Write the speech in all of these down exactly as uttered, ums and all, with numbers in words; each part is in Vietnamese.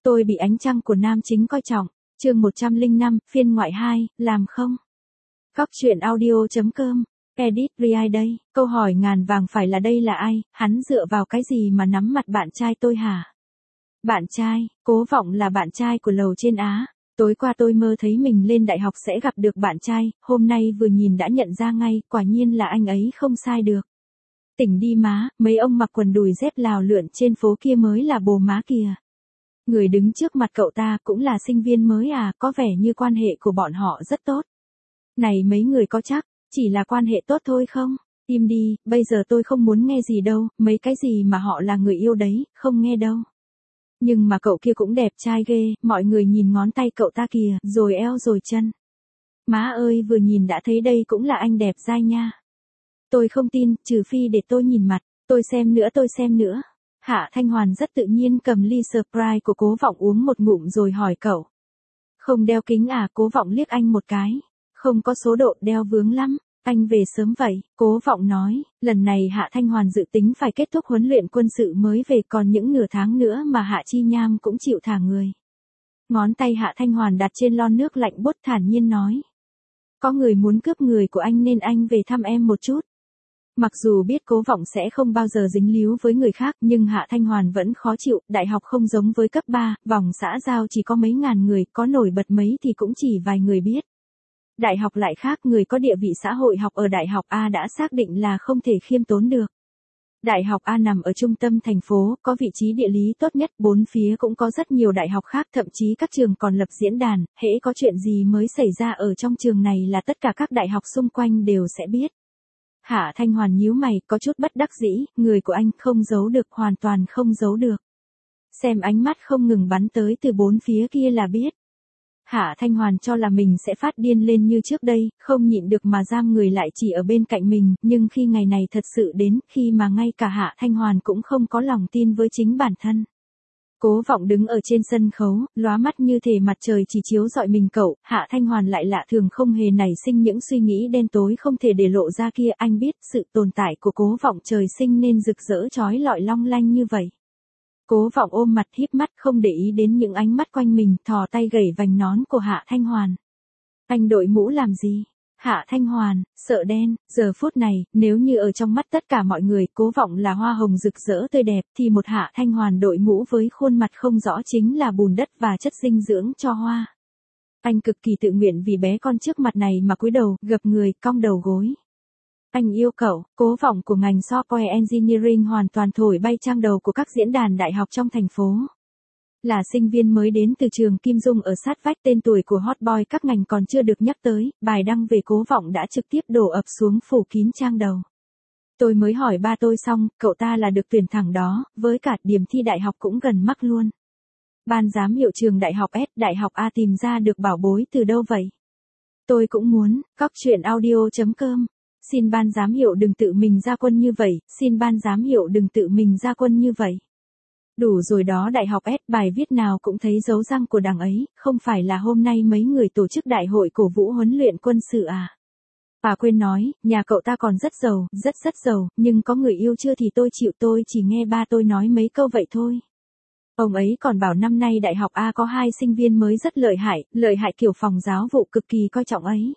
Tôi bị ánh trăng của nam chính coi trọng. Chương một trăm lẻ năm, phiên ngoại hai, làm không? Góc truyện audio.com. Edit Ri đây. Câu hỏi ngàn vàng phải là đây là ai, hắn dựa vào cái gì mà nắm mặt bạn trai tôi hả? Bạn trai, Cố Vọng là bạn trai của lầu trên Á. Tối qua tôi mơ thấy mình lên đại học sẽ gặp được bạn trai, hôm nay vừa nhìn đã nhận ra ngay, quả nhiên là anh ấy không sai được. Tỉnh đi má, mấy ông mặc quần đùi dép lào lượn trên phố kia mới là bồ má kìa. Người đứng trước mặt cậu ta cũng là sinh viên mới à, có vẻ như quan hệ của bọn họ rất tốt. Này mấy người có chắc, chỉ là quan hệ tốt thôi không? Im đi, bây giờ tôi không muốn nghe gì đâu, mấy cái gì mà họ là người yêu đấy, không nghe đâu. Nhưng mà cậu kia cũng đẹp trai ghê, mọi người nhìn ngón tay cậu ta kìa, rồi eo rồi chân. Má ơi, vừa nhìn đã thấy đây cũng là anh đẹp dai nha. Tôi không tin, trừ phi để tôi nhìn mặt, tôi xem nữa tôi xem nữa. Hạ Thanh Hoàn rất tự nhiên cầm ly Sprite của Cố Vọng uống một ngụm rồi hỏi cậu. Không đeo kính à? Cố Vọng liếc anh một cái. Không có số độ, đeo vướng lắm. Anh về sớm vậy, Cố Vọng nói. Lần này Hạ Thanh Hoàn dự tính phải kết thúc huấn luyện quân sự mới về, còn những nửa tháng nữa mà Hạ Chi Nham cũng chịu thả người. Ngón tay Hạ Thanh Hoàn đặt trên lon nước lạnh buốt thản nhiên nói. Có người muốn cướp người của anh nên anh về thăm em một chút. Mặc dù biết Cố Vọng sẽ không bao giờ dính líu với người khác, nhưng Hạ Thanh Hoàn vẫn khó chịu, đại học không giống với cấp ba, vòng xã giao chỉ có mấy ngàn người, có nổi bật mấy thì cũng chỉ vài người biết. Đại học lại khác, người có địa vị xã hội học ở Đại học A đã xác định là không thể khiêm tốn được. Đại học A nằm ở trung tâm thành phố, có vị trí địa lý tốt nhất, bốn phía cũng có rất nhiều đại học khác, thậm chí các trường còn lập diễn đàn, hễ có chuyện gì mới xảy ra ở trong trường này là tất cả các đại học xung quanh đều sẽ biết. Hạ Thanh Hoàn nhíu mày, có chút bất đắc dĩ, người của anh không giấu được, hoàn toàn không giấu được. Xem ánh mắt không ngừng bắn tới từ bốn phía kia là biết. Hạ Thanh Hoàn cho là mình sẽ phát điên lên như trước đây, không nhịn được mà giam người lại chỉ ở bên cạnh mình, nhưng khi ngày này thật sự đến, khi mà ngay cả Hạ Thanh Hoàn cũng không có lòng tin với chính bản thân. Cố Vọng đứng ở trên sân khấu, lóa mắt như thể mặt trời chỉ chiếu rọi mình cậu, Hạ Thanh Hoàn lại lạ thường không hề nảy sinh những suy nghĩ đen tối không thể để lộ ra kia, anh biết sự tồn tại của Cố Vọng trời sinh nên rực rỡ chói lọi long lanh như vậy. Cố Vọng ôm mặt híp mắt không để ý đến những ánh mắt quanh mình, thò tay gẩy vành nón của Hạ Thanh Hoàn. Anh đội mũ làm gì? Hạ Thanh Hoàn, sợ đen, giờ phút này, nếu như ở trong mắt tất cả mọi người, Cố Vọng là hoa hồng rực rỡ tươi đẹp, thì một Hạ Thanh Hoàn đội mũ với khuôn mặt không rõ chính là bùn đất và chất dinh dưỡng cho hoa. Anh cực kỳ tự nguyện vì bé con trước mặt này mà cúi đầu, gập người, cong đầu gối. Anh yêu cậu. Cố Vọng của ngành Software Engineering hoàn toàn thổi bay trang đầu của các diễn đàn đại học trong thành phố. Là sinh viên mới đến từ trường Kim Dung ở sát vách, tên tuổi của hot boy các ngành còn chưa được nhắc tới, bài đăng về Cố Vọng đã trực tiếp đổ ập xuống phủ kín trang đầu. Tôi mới hỏi ba tôi xong, cậu ta là được tuyển thẳng đó, với cả điểm thi đại học cũng gần mắc luôn. Ban giám hiệu trường đại học S, đại học A tìm ra được bảo bối từ đâu vậy? Tôi cũng muốn. Góc truyện audio.com. Xin ban giám hiệu đừng tự mình ra quân như vậy, xin ban giám hiệu đừng tự mình ra quân như vậy. Đủ rồi đó, đại học S, bài viết nào cũng thấy dấu răng của đằng ấy, không phải là hôm nay mấy người tổ chức đại hội cổ vũ huấn luyện quân sự à? À quên nói, nhà cậu ta còn rất giàu, rất rất giàu, nhưng có người yêu chưa thì tôi chịu, tôi chỉ nghe ba tôi nói mấy câu vậy thôi. Ông ấy còn bảo năm nay đại học A có hai sinh viên mới rất lợi hại, lợi hại kiểu phòng giáo vụ cực kỳ coi trọng ấy.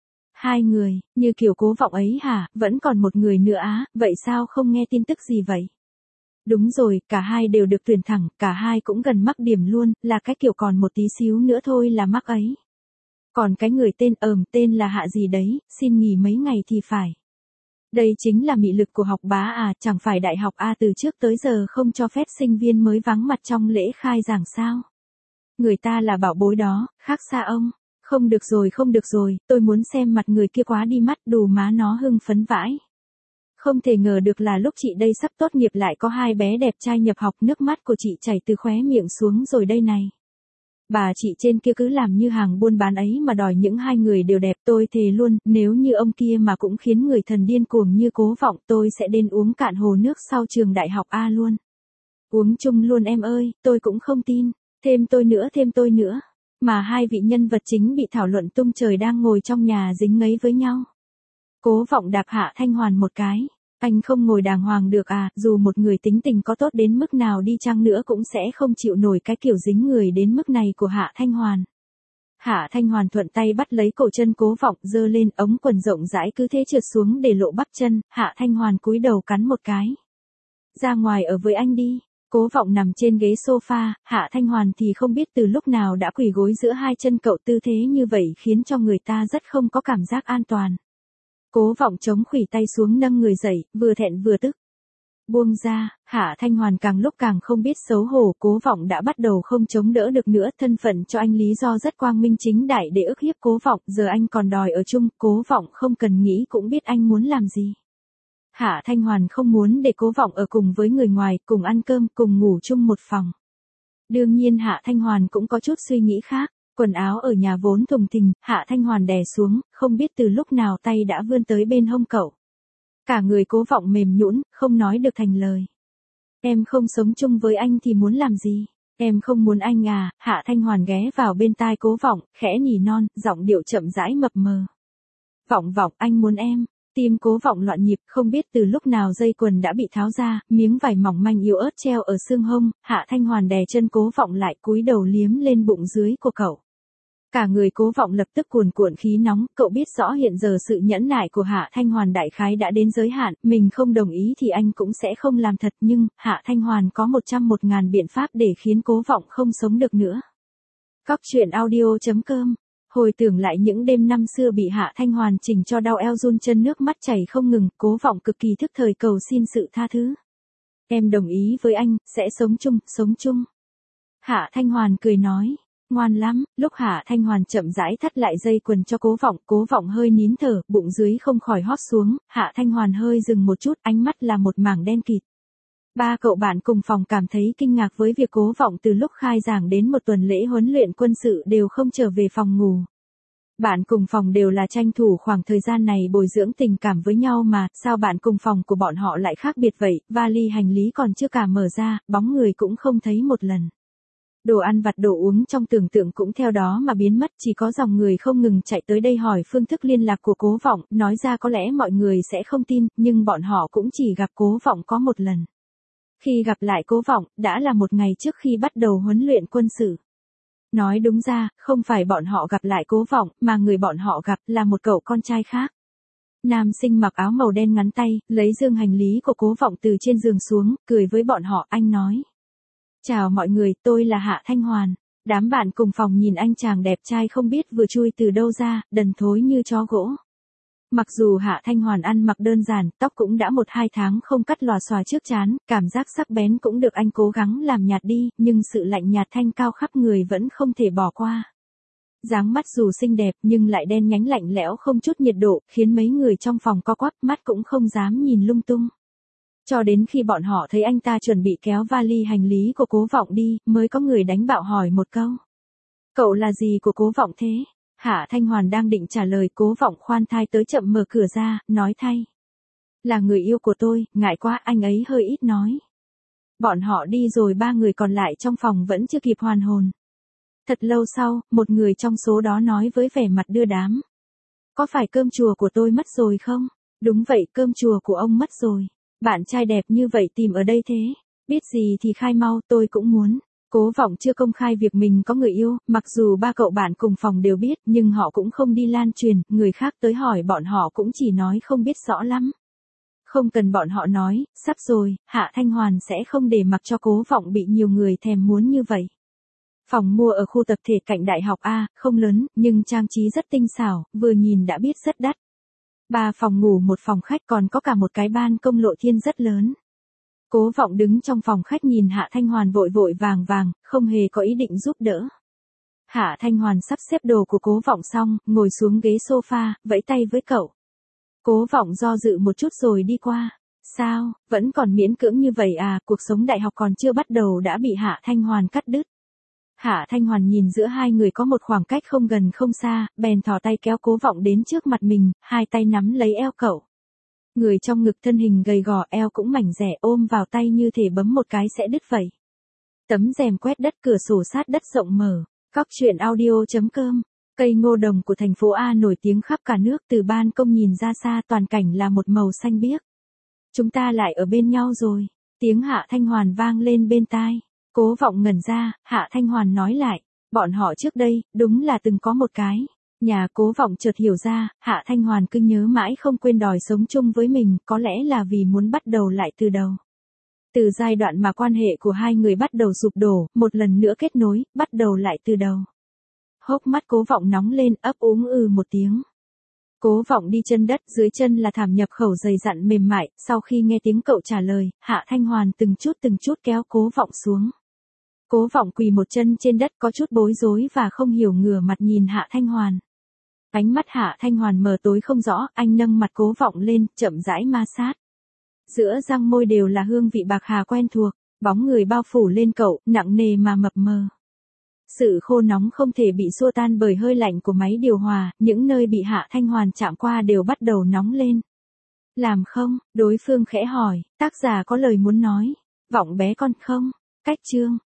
Hai người, như kiểu Cố Vọng ấy hả, vẫn còn một người nữa á, vậy sao không nghe tin tức gì vậy? Đúng rồi, cả hai đều được tuyển thẳng, cả hai cũng gần mắc điểm luôn, là cái kiểu còn một tí xíu nữa thôi là mắc ấy. Còn cái người tên ờm tên là Hạ gì đấy, xin nghỉ mấy ngày thì phải. Đây chính là mị lực của học bá à, chẳng phải đại học A từ trước tới giờ không cho phép sinh viên mới vắng mặt trong lễ khai giảng sao? Người ta là bảo bối đó, khác xa ông. Không được rồi không được rồi, tôi muốn xem mặt người kia quá đi mắt, đủ má nó hưng phấn vãi. Không thể ngờ được là lúc chị đây sắp tốt nghiệp lại có hai bé đẹp trai nhập học, nước mắt của chị chảy từ khóe miệng xuống rồi đây này. Bà chị trên kia cứ làm như hàng buôn bán ấy mà đòi những hai người đều đẹp, tôi thề luôn, nếu như ông kia mà cũng khiến người thần điên cuồng như Cố Vọng tôi sẽ đến uống cạn hồ nước sau trường đại học A luôn. Uống chung luôn em ơi, tôi cũng không tin, thêm tôi nữa thêm tôi nữa. Mà hai vị nhân vật chính bị thảo luận tung trời đang ngồi trong nhà dính ngấy với nhau. Cố Vọng đạp Hạ Thanh Hoàn một cái. Anh không ngồi đàng hoàng được à, dù một người tính tình có tốt đến mức nào đi chăng nữa cũng sẽ không chịu nổi cái kiểu dính người đến mức này của Hạ Thanh Hoàn. Hạ Thanh Hoàn thuận tay bắt lấy cổ chân Cố Vọng giơ lên, ống quần rộng rãi cứ thế trượt xuống để lộ bắp chân, Hạ Thanh Hoàn cúi đầu cắn một cái. Ra ngoài ở với anh đi. Cố Vọng nằm trên ghế sofa, Hạ Thanh Hoàn thì không biết từ lúc nào đã quỳ gối giữa hai chân cậu, tư thế như vậy khiến cho người ta rất không có cảm giác an toàn. Cố Vọng chống khuỷu tay xuống nâng người dậy, vừa thẹn vừa tức. Buông ra, Hạ Thanh Hoàn càng lúc càng không biết xấu hổ, Cố Vọng đã bắt đầu không chống đỡ được nữa, thân phận cho anh lý do rất quang minh chính đại để ức hiếp Cố Vọng, giờ anh còn đòi ở chung, Cố Vọng không cần nghĩ cũng biết anh muốn làm gì. Hạ Thanh Hoàn không muốn để Cố Vọng ở cùng với người ngoài, cùng ăn cơm, cùng ngủ chung một phòng. Đương nhiên Hạ Thanh Hoàn cũng có chút suy nghĩ khác, quần áo ở nhà vốn thùng thình, Hạ Thanh Hoàn đè xuống, không biết từ lúc nào tay đã vươn tới bên hông cậu. Cả người Cố Vọng mềm nhũn, không nói được thành lời. Em không sống chung với anh thì muốn làm gì? Em không muốn anh à? Hạ Thanh Hoàn ghé vào bên tai Cố Vọng, khẽ nỉ non, giọng điệu chậm rãi mập mờ. Vọng Vọng, anh muốn em. Tim Cố Vọng loạn nhịp, không biết từ lúc nào dây quần đã bị tháo ra, miếng vải mỏng manh yếu ớt treo ở xương hông, Hạ Thanh Hoàn đè chân Cố Vọng lại, cúi đầu liếm lên bụng dưới của cậu. Cả người Cố Vọng lập tức cuồn cuộn khí nóng, cậu biết rõ hiện giờ sự nhẫn nại của Hạ Thanh Hoàn đại khái đã đến giới hạn, mình không đồng ý thì anh cũng sẽ không làm thật, nhưng Hạ Thanh Hoàn có một trăm một ngàn biện pháp để khiến Cố Vọng không sống được nữa. Cóc truyện audio chấm com. Hồi tưởng lại những đêm năm xưa bị Hạ Thanh Hoàn chỉnh cho đau eo run chân, nước mắt chảy không ngừng, Cố Vọng cực kỳ thức thời cầu xin sự tha thứ. Em đồng ý với anh, sẽ sống chung, sống chung. Hạ Thanh Hoàn cười nói. Ngoan lắm, lúc Hạ Thanh Hoàn chậm rãi thắt lại dây quần cho Cố Vọng, Cố Vọng hơi nín thở, bụng dưới không khỏi hót xuống, Hạ Thanh Hoàn hơi dừng một chút, ánh mắt là một mảng đen kịt. Ba cậu bạn cùng phòng cảm thấy kinh ngạc với việc Cố Vọng từ lúc khai giảng đến một tuần lễ huấn luyện quân sự đều không trở về phòng ngủ. Bạn cùng phòng đều là tranh thủ khoảng thời gian này bồi dưỡng tình cảm với nhau mà, sao bạn cùng phòng của bọn họ lại khác biệt vậy, vali hành lý còn chưa cả mở ra, bóng người cũng không thấy một lần. Đồ ăn vặt đồ uống trong tưởng tượng cũng theo đó mà biến mất, chỉ có dòng người không ngừng chạy tới đây hỏi phương thức liên lạc của Cố Vọng, nói ra có lẽ mọi người sẽ không tin, nhưng bọn họ cũng chỉ gặp Cố Vọng có một lần. Khi gặp lại Cố Vọng, đã là một ngày trước khi bắt đầu huấn luyện quân sự. Nói đúng ra, không phải bọn họ gặp lại Cố Vọng, mà người bọn họ gặp là một cậu con trai khác. Nam sinh mặc áo màu đen ngắn tay, lấy dương hành lý của Cố Vọng từ trên giường xuống, cười với bọn họ, anh nói. Chào mọi người, tôi là Hạ Thanh Hoàn. Đám bạn cùng phòng nhìn anh chàng đẹp trai không biết vừa chui từ đâu ra, đần thối như chó gỗ. Mặc dù Hạ Thanh Hoàn ăn mặc đơn giản, tóc cũng đã một hai tháng không cắt lòa xòa trước trán, cảm giác sắc bén cũng được anh cố gắng làm nhạt đi, nhưng sự lạnh nhạt thanh cao khắp người vẫn không thể bỏ qua. Dáng mắt dù xinh đẹp nhưng lại đen nhánh lạnh lẽo không chút nhiệt độ, khiến mấy người trong phòng co quắp, mắt cũng không dám nhìn lung tung. Cho đến khi bọn họ thấy anh ta chuẩn bị kéo vali hành lý của Cố Vọng đi, mới có người đánh bạo hỏi một câu. Cậu là gì của Cố Vọng thế? Hạ Thanh Hoàn đang định trả lời, Cố Vọng khoan thai tới chậm mở cửa ra, nói thay. Là người yêu của tôi, ngại quá, anh ấy hơi ít nói. Bọn họ đi rồi, ba người còn lại trong phòng vẫn chưa kịp hoàn hồn. Thật lâu sau, một người trong số đó nói với vẻ mặt đưa đám. Có phải cơm chùa của tôi mất rồi không? Đúng vậy, cơm chùa của ông mất rồi. Bạn trai đẹp như vậy tìm ở đây thế. Biết gì thì khai mau, tôi cũng muốn. Cố Vọng chưa công khai việc mình có người yêu, mặc dù ba cậu bạn cùng phòng đều biết, nhưng họ cũng không đi lan truyền, người khác tới hỏi bọn họ cũng chỉ nói không biết rõ lắm. Không cần bọn họ nói, sắp rồi, Hạ Thanh Hoàn sẽ không để mặc cho Cố Vọng bị nhiều người thèm muốn như vậy. Phòng mua ở khu tập thể cạnh đại học A, không lớn, nhưng trang trí rất tinh xảo, vừa nhìn đã biết rất đắt. Ba phòng ngủ một phòng khách, còn có cả một cái ban công lộ thiên rất lớn. Cố Vọng đứng trong phòng khách nhìn Hạ Thanh Hoàn vội vội vàng vàng, không hề có ý định giúp đỡ. Hạ Thanh Hoàn sắp xếp đồ của Cố Vọng xong, ngồi xuống ghế sofa, vẫy tay với cậu. Cố Vọng do dự một chút rồi đi qua. Sao, vẫn còn miễn cưỡng như vậy à, cuộc sống đại học còn chưa bắt đầu đã bị Hạ Thanh Hoàn cắt đứt. Hạ Thanh Hoàn nhìn giữa hai người có một khoảng cách không gần không xa, bèn thò tay kéo Cố Vọng đến trước mặt mình, hai tay nắm lấy eo cậu. Người trong ngực thân hình gầy gò, eo cũng mảnh dẻ, ôm vào tay như thể bấm một cái sẽ đứt vậy. Tấm rèm quét đất, cửa sổ sát đất rộng mở. Cóc truyện audio chấm com. Cây ngô đồng của thành phố A nổi tiếng khắp cả nước, từ ban công nhìn ra xa toàn cảnh là một màu xanh biếc. Chúng ta lại ở bên nhau rồi. Tiếng Hạ Thanh Hoàn vang lên bên tai. Cố Vọng ngẩn ra, Hạ Thanh Hoàn nói lại. Bọn họ trước đây, đúng là từng có một cái. Nhà Cố Vọng chợt hiểu ra, Hạ Thanh Hoàn cứ nhớ mãi không quên đòi sống chung với mình, có lẽ là vì muốn bắt đầu lại từ đầu. Từ giai đoạn mà quan hệ của hai người bắt đầu sụp đổ, một lần nữa kết nối, bắt đầu lại từ đầu. Hốc mắt Cố Vọng nóng lên, ấp úng ừ một tiếng. Cố Vọng đi chân đất, dưới chân là thảm nhập khẩu dày dặn mềm mại, sau khi nghe tiếng cậu trả lời, Hạ Thanh Hoàn từng chút từng chút kéo Cố Vọng xuống. Cố Vọng quỳ một chân trên đất có chút bối rối và không hiểu ngửa mặt nhìn Hạ Thanh Hoàn. Ánh mắt Hạ Thanh Hoàn mờ tối không rõ, anh nâng mặt Cố Vọng lên, chậm rãi ma sát. Giữa răng môi đều là hương vị bạc hà quen thuộc, bóng người bao phủ lên cậu, nặng nề mà mập mờ. Sự khô nóng không thể bị xua tan bởi hơi lạnh của máy điều hòa, những nơi bị Hạ Thanh Hoàn chạm qua đều bắt đầu nóng lên. Làm không? Đối phương khẽ hỏi, tác giả có lời muốn nói. Vọng bé con không? Cách chương.